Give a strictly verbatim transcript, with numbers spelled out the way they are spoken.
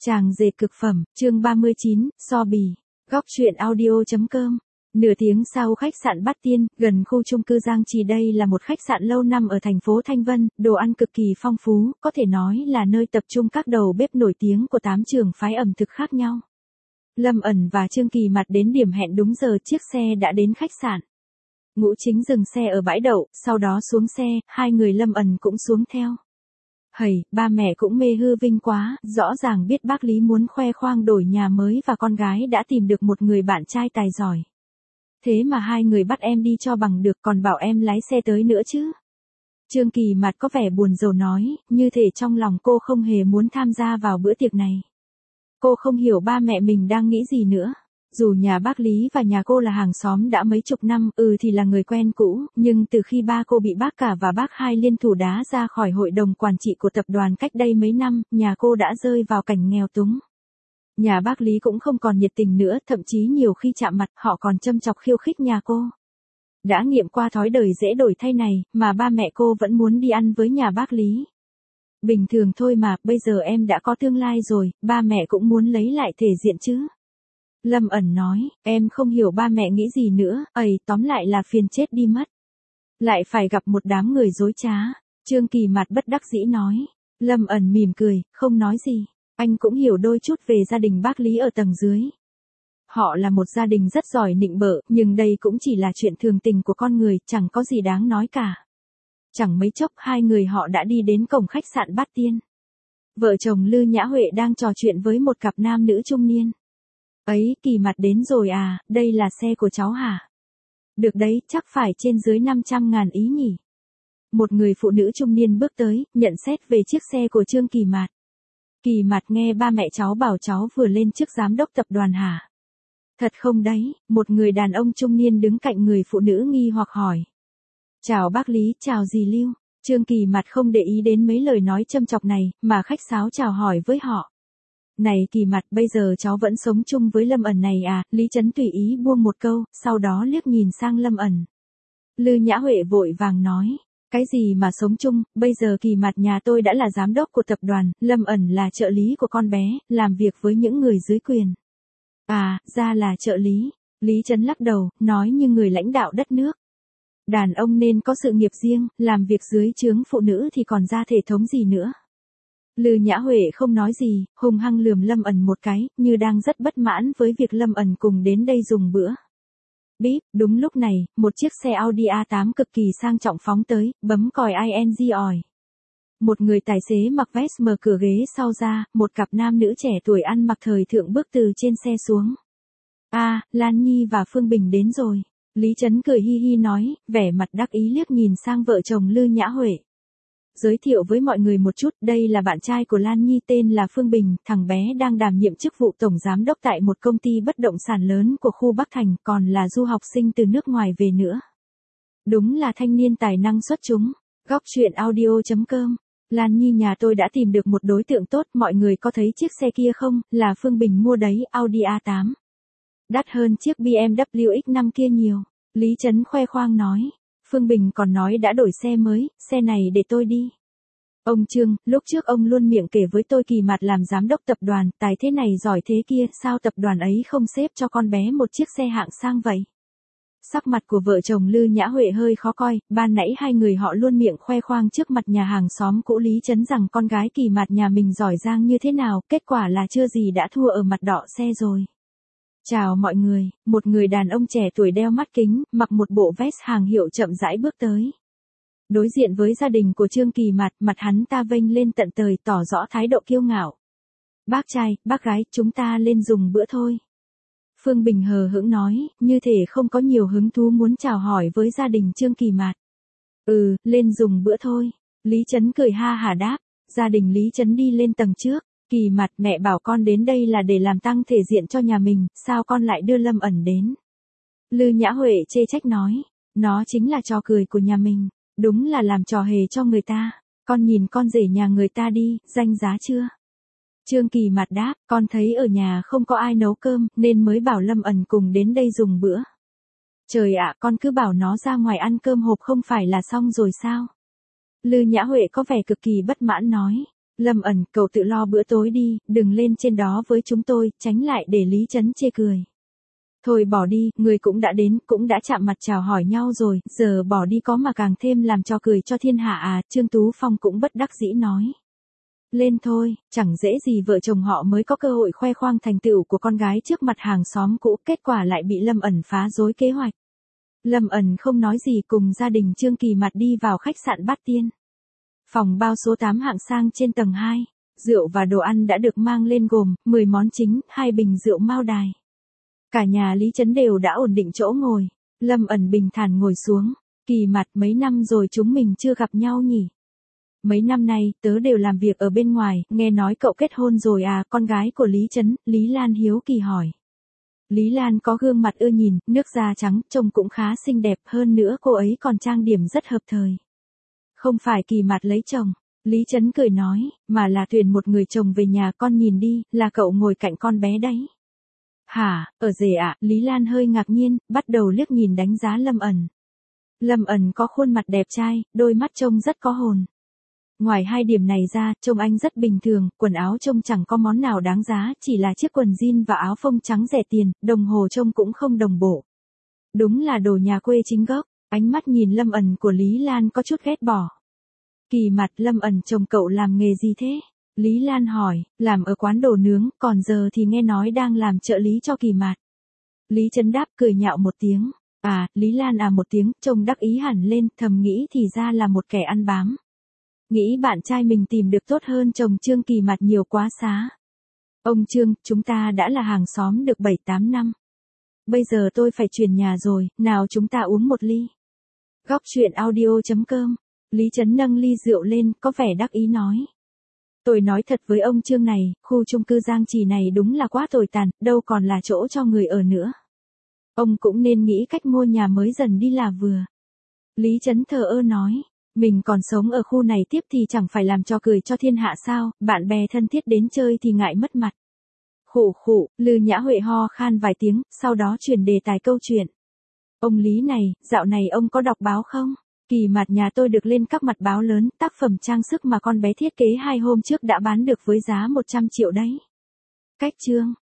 Chàng dệt cực phẩm, chương ba mươi chín, so bì. Góc truyện audio.com. Nửa tiếng sau khách sạn Bát Tiên, gần khu chung cư Giang Trì, đây là một khách sạn lâu năm ở thành phố Thanh Vân, đồ ăn cực kỳ phong phú, có thể nói là nơi tập trung các đầu bếp nổi tiếng của tám trường phái ẩm thực khác nhau. Lâm ẩn và Trương Kỳ Mạt đến điểm hẹn đúng giờ, chiếc xe đã đến khách sạn. Ngũ Chính dừng xe ở bãi đậu, sau đó xuống xe, hai người Lâm ẩn cũng xuống theo. Hầy, ba mẹ cũng mê hư vinh quá, rõ ràng biết bác Lý muốn khoe khoang đổi nhà mới và con gái đã tìm được một người bạn trai tài giỏi. Thế mà hai người bắt em đi cho bằng được, còn bảo em lái xe tới nữa chứ. Trương Kỳ Mạt có vẻ buồn rầu nói, như thể trong lòng cô không hề muốn tham gia vào bữa tiệc này. Cô không hiểu ba mẹ mình đang nghĩ gì nữa. Dù nhà bác Lý và nhà cô là hàng xóm đã mấy chục năm, ừ thì là người quen cũ, nhưng từ khi ba cô bị bác cả và bác hai liên thủ đá ra khỏi hội đồng quản trị của tập đoàn cách đây mấy năm, nhà cô đã rơi vào cảnh nghèo túng. Nhà bác Lý cũng không còn nhiệt tình nữa, thậm chí nhiều khi chạm mặt họ còn châm chọc khiêu khích nhà cô. Đã nghiệm qua thói đời dễ đổi thay này, mà ba mẹ cô vẫn muốn đi ăn với nhà bác Lý. Bình thường thôi mà, bây giờ em đã có tương lai rồi, ba mẹ cũng muốn lấy lại thể diện chứ. Lâm ẩn nói, em không hiểu ba mẹ nghĩ gì nữa, ầy, tóm lại là phiền chết đi mất. Lại phải gặp một đám người dối trá. Trương Kỳ Mạt bất đắc dĩ nói. Lâm ẩn mỉm cười, không nói gì. Anh cũng hiểu đôi chút về gia đình bác Lý ở tầng dưới. Họ là một gia đình rất giỏi nịnh bợ, nhưng đây cũng chỉ là chuyện thường tình của con người, chẳng có gì đáng nói cả. Chẳng mấy chốc hai người họ đã đi đến cổng khách sạn Bát Tiên. Vợ chồng Lư Nhã Huệ đang trò chuyện với một cặp nam nữ trung niên. Ấy, Kỳ Mạt đến rồi à, đây là xe của cháu hả? Được đấy, chắc phải trên dưới năm trăm ngàn ý nhỉ? Một người phụ nữ trung niên bước tới, nhận xét về chiếc xe của Trương Kỳ Mạt. Kỳ Mạt nghe ba mẹ cháu bảo cháu vừa lên chức giám đốc tập đoàn hả? Thật không đấy, một người đàn ông trung niên đứng cạnh người phụ nữ nghi hoặc hỏi. Chào bác Lý, chào dì Lưu. Trương Kỳ Mạt không để ý đến mấy lời nói châm chọc này, mà khách sáo chào hỏi với họ. Này Kỳ Mạt, bây giờ cháu vẫn sống chung với Lâm ẩn này à? Lý Trấn tùy ý buông một câu, sau đó liếc nhìn sang Lâm ẩn. Lư Nhã Huệ vội vàng nói, cái gì mà sống chung, bây giờ Kỳ Mạt nhà tôi đã là giám đốc của tập đoàn, Lâm ẩn là trợ lý của con bé, làm việc với những người dưới quyền. À, ra là trợ lý. Lý Trấn lắc đầu, nói như người lãnh đạo đất nước. Đàn ông nên có sự nghiệp riêng, làm việc dưới trướng phụ nữ thì còn ra thể thống gì nữa. Lư Nhã Huệ không nói gì, hung hăng lườm Lâm ẩn một cái, như đang rất bất mãn với việc Lâm ẩn cùng đến đây dùng bữa. Bíp, đúng lúc này, một chiếc xe Audi a tám cực kỳ sang trọng phóng tới, bấm còi i en giê ỏi. Một người tài xế mặc vest mở cửa ghế sau ra, một cặp nam nữ trẻ tuổi ăn mặc thời thượng bước từ trên xe xuống. À, Lan Nhi và Phương Bình đến rồi. Lý Trấn cười hi hi nói, vẻ mặt đắc ý liếc nhìn sang vợ chồng Lư Nhã Huệ. Giới thiệu với mọi người một chút, đây là bạn trai của Lan Nhi tên là Phương Bình, thằng bé đang đảm nhiệm chức vụ tổng giám đốc tại một công ty bất động sản lớn của khu Bắc Thành, còn là du học sinh từ nước ngoài về nữa. Đúng là thanh niên tài năng xuất chúng. Góc truyện audio.com. Lan Nhi nhà tôi đã tìm được một đối tượng tốt, mọi người có thấy chiếc xe kia không, là Phương Bình mua đấy, Audi a tám. Đắt hơn chiếc bê em vê ích năm kia nhiều. Lý Trấn khoe khoang nói. Phương Bình còn nói đã đổi xe mới, xe này để tôi đi. Ông Trương, lúc trước ông luôn miệng kể với tôi Kỳ Mạt làm giám đốc tập đoàn, tài thế này giỏi thế kia, sao tập đoàn ấy không xếp cho con bé một chiếc xe hạng sang vậy? Sắc mặt của vợ chồng Lư Nhã Huệ hơi khó coi, ban nãy hai người họ luôn miệng khoe khoang trước mặt nhà hàng xóm cũ Lý Trấn rằng con gái Kỳ Mạt nhà mình giỏi giang như thế nào, kết quả là chưa gì đã thua ở mặt đỏ xe rồi. Chào mọi người, một người đàn ông trẻ tuổi đeo mắt kính, mặc một bộ vest hàng hiệu chậm rãi bước tới. Đối diện với gia đình của Trương Kỳ Mạt, mặt hắn ta vênh lên tận trời tỏ rõ thái độ kiêu ngạo. Bác trai, bác gái, chúng ta lên dùng bữa thôi. Phương Bình hờ hững nói, như thể không có nhiều hứng thú muốn chào hỏi với gia đình Trương Kỳ Mạt. Ừ, lên dùng bữa thôi. Lý Trấn cười ha hả đáp, gia đình Lý Trấn đi lên tầng trước. Kỳ Mạt, mẹ bảo con đến đây là để làm tăng thể diện cho nhà mình, sao con lại đưa Lâm ẩn đến? Lư Nhã Huệ chê trách nói, nó chính là trò cười của nhà mình, đúng là làm trò hề cho người ta, con nhìn con rể nhà người ta đi, danh giá chưa? Trương Kỳ Mạt đáp, con thấy ở nhà không có ai nấu cơm, nên mới bảo Lâm ẩn cùng đến đây dùng bữa. Trời ạ, con cứ bảo nó ra ngoài ăn cơm hộp không phải là xong rồi sao? Lư Nhã Huệ có vẻ cực kỳ bất mãn nói. Lâm ẩn, cậu tự lo bữa tối đi, đừng lên trên đó với chúng tôi, tránh lại để Lý Trấn chê cười. Thôi bỏ đi, người cũng đã đến, cũng đã chạm mặt chào hỏi nhau rồi, giờ bỏ đi có mà càng thêm làm cho cười cho thiên hạ à, Trương Tú Phong cũng bất đắc dĩ nói. Lên thôi, chẳng dễ gì vợ chồng họ mới có cơ hội khoe khoang thành tựu của con gái trước mặt hàng xóm cũ, kết quả lại bị Lâm ẩn phá rối kế hoạch. Lâm ẩn không nói gì cùng gia đình Trương Kỳ Mạt đi vào khách sạn Bát Tiên. Phòng bao số tám hạng sang trên tầng hai, rượu và đồ ăn đã được mang lên gồm mười món chính, hai bình rượu Mao Đài. Cả nhà Lý Trấn đều đã ổn định chỗ ngồi, Lâm ẩn bình thản ngồi xuống. Kỳ Mạt, mấy năm rồi chúng mình chưa gặp nhau nhỉ? Mấy năm nay, tớ đều làm việc ở bên ngoài, nghe nói cậu kết hôn rồi à, con gái của Lý Trấn, Lý Lan hiếu kỳ hỏi. Lý Lan có gương mặt ưa nhìn, nước da trắng, trông cũng khá xinh đẹp, hơn nữa cô ấy còn trang điểm rất hợp thời. Không phải Kỳ Mạt lấy chồng, Lý Trấn cười nói, mà là tuyển một người chồng về nhà, con nhìn đi, là cậu ngồi cạnh con bé đấy. Hả, ở rể ạ, à? Lý Lan hơi ngạc nhiên, bắt đầu liếc nhìn đánh giá Lâm ẩn. Lâm ẩn có khuôn mặt đẹp trai, đôi mắt trông rất có hồn. Ngoài hai điểm này ra, trông anh rất bình thường, quần áo trông chẳng có món nào đáng giá, chỉ là chiếc quần jean và áo phông trắng rẻ tiền, đồng hồ trông cũng không đồng bộ. Đúng là đồ nhà quê chính gốc, ánh mắt nhìn Lâm ẩn của Lý Lan có chút ghét bỏ. Kỳ Mạt, Lâm ẩn chồng cậu làm nghề gì thế? Lý Lan hỏi, làm ở quán đồ nướng, còn giờ thì nghe nói đang làm trợ lý cho Kỳ Mạt. Lý Trấn đáp cười nhạo một tiếng, à, Lý Lan à một tiếng, trông đắc ý hẳn lên, thầm nghĩ thì ra là một kẻ ăn bám. Nghĩ bạn trai mình tìm được tốt hơn chồng Trương Kỳ Mạt nhiều quá xá. Ông Trương, chúng ta đã là hàng xóm được bảy tám năm. Bây giờ tôi phải chuyển nhà rồi, nào chúng ta uống một ly. Góc truyện audio chấm com. Lý Trấn nâng ly rượu lên, có vẻ đắc ý nói. Tôi nói thật với ông Trương này, khu chung cư Giang Trì này đúng là quá tồi tàn, đâu còn là chỗ cho người ở nữa. Ông cũng nên nghĩ cách mua nhà mới dần đi là vừa. Lý Trấn thờ ơ nói. Mình còn sống ở khu này tiếp thì chẳng phải làm cho cười cho thiên hạ sao, bạn bè thân thiết đến chơi thì ngại mất mặt. Khụ khụ, Lư Nhã Huệ ho khan vài tiếng, sau đó chuyển đề tài câu chuyện. Ông Lý này, dạo này ông có đọc báo không? Kỳ Mạt nhà tôi được lên các mặt báo lớn, tác phẩm trang sức mà con bé thiết kế hai hôm trước đã bán được với giá một trăm triệu đấy. Cách chương.